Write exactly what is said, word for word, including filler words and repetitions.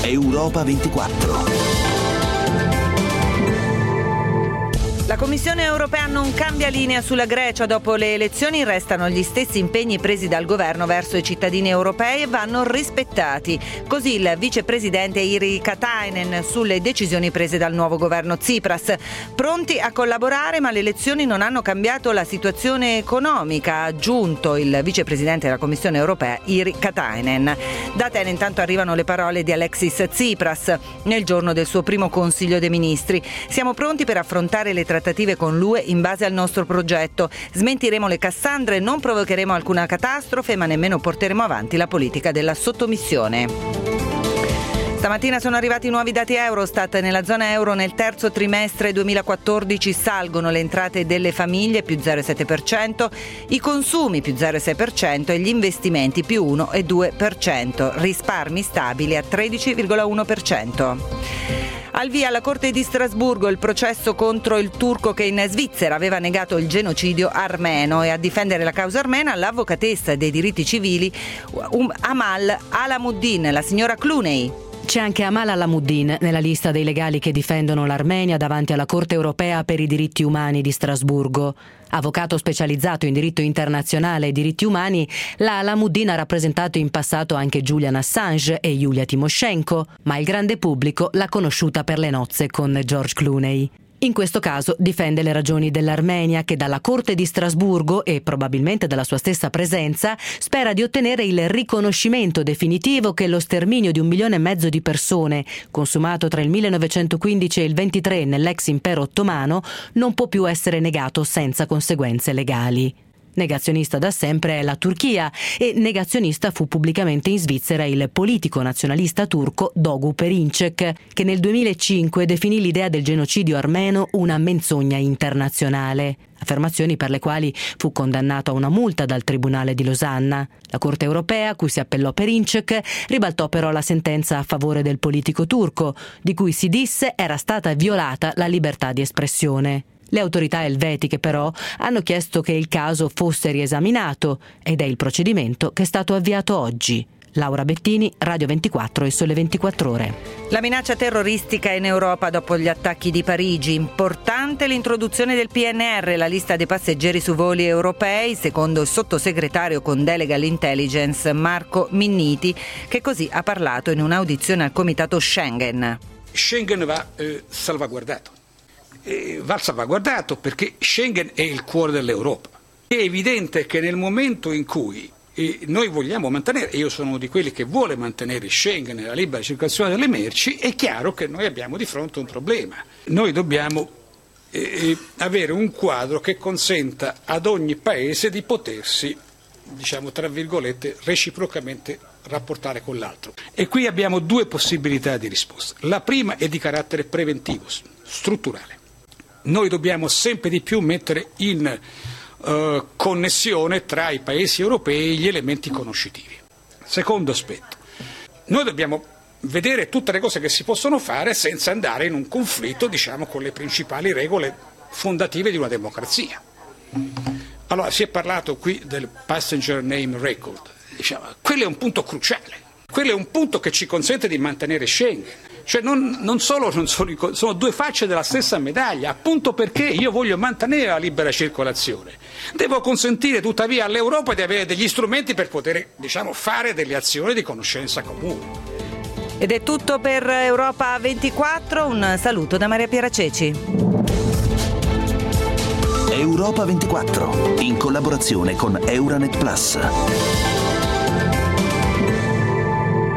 Europa ventiquattro. La Commissione europea non cambia linea sulla Grecia. Dopo le elezioni restano gli stessi impegni presi dal governo verso i cittadini europei e vanno rispettati. Così il vicepresidente Jyri Katainen sulle decisioni prese dal nuovo governo Tsipras. Pronti a collaborare, ma le elezioni non hanno cambiato la situazione economica, ha aggiunto il vicepresidente della Commissione europea Jyri Katainen. Da Atene intanto arrivano le parole di Alexis Tsipras nel giorno del suo primo Consiglio dei Ministri. Siamo pronti per affrontare le trattative con l'U E in base al nostro progetto. Smentiremo le Cassandre, non provocheremo alcuna catastrofe, ma nemmeno porteremo avanti la politica della sottomissione. Stamattina sono arrivati nuovi dati Eurostat. Nella zona euro nel terzo trimestre duemilaquattordici salgono le entrate delle famiglie più zero virgola sette per cento, i consumi più zero virgola sei per cento e gli investimenti più uno virgola due per cento, risparmi stabili a tredici virgola uno per cento. Al via alla Corte di Strasburgo il processo contro il turco che in Svizzera aveva negato il genocidio armeno, e a difendere la causa armena l'avvocatessa dei diritti civili Amal Alamuddin, la signora Clooney. C'è anche Amal Alamuddin nella lista dei legali che difendono l'Armenia davanti alla Corte europea per i diritti umani di Strasburgo. Avvocato specializzato in diritto internazionale e diritti umani, la Alamuddin ha rappresentato in passato anche Julian Assange e Yulia Tymoshenko, ma il grande pubblico l'ha conosciuta per le nozze con George Clooney. In questo caso difende le ragioni dell'Armenia, che dalla Corte di Strasburgo e probabilmente dalla sua stessa presenza spera di ottenere il riconoscimento definitivo che lo sterminio di un milione e mezzo di persone, consumato tra il millenovecentoquindici e il ventitré nell'ex impero ottomano, non può più essere negato senza conseguenze legali. Negazionista da sempre è la Turchia, e negazionista fu pubblicamente in Svizzera il politico nazionalista turco Dogu Perinçek, che nel duemilacinque definì l'idea del genocidio armeno una menzogna internazionale. Affermazioni per le quali fu condannato a una multa dal Tribunale di Losanna. La Corte europea, a cui si appellò Perinçek, ribaltò però la sentenza a favore del politico turco, di cui si disse era stata violata la libertà di espressione. Le autorità elvetiche però hanno chiesto che il caso fosse riesaminato, ed è il procedimento che è stato avviato oggi. Laura Bettini, Radio ventiquattro e Sole ventiquattro Ore. La minaccia terroristica in Europa dopo gli attacchi di Parigi. Importante l'introduzione del P N R, la lista dei passeggeri su voli europei, secondo il sottosegretario con delega all'intelligence Marco Minniti, che così ha parlato in un'audizione al comitato Schengen. Schengen va eh, salvaguardato. Eh, va salvaguardato perché Schengen è il cuore dell'Europa. È evidente che nel momento in cui eh, noi vogliamo mantenere, e io sono uno di quelli che vuole mantenere Schengen e la libera circolazione delle merci, è chiaro che noi abbiamo di fronte un problema. Noi dobbiamo eh, avere un quadro che consenta ad ogni paese di potersi, diciamo tra virgolette, reciprocamente rapportare con l'altro. E qui abbiamo due possibilità di risposta. La prima è di carattere preventivo, strutturale. Noi dobbiamo sempre di più mettere in uh, connessione tra i paesi europei gli elementi conoscitivi. Secondo aspetto, noi dobbiamo vedere tutte le cose che si possono fare senza andare in un conflitto, diciamo, con le principali regole fondative di una democrazia. Allora, si è parlato qui del passenger name record, diciamo, quello è un punto cruciale, quello è un punto che ci consente di mantenere Schengen. Cioè non, non solo non sono, sono due facce della stessa medaglia, appunto perché io voglio mantenere la libera circolazione. Devo consentire tuttavia all'Europa di avere degli strumenti per poter, diciamo, fare delle azioni di conoscenza comune. Ed è tutto per Europa ventiquattro, un saluto da Maria Piera Ceci. Europa ventiquattro, in collaborazione con Euranet Plus.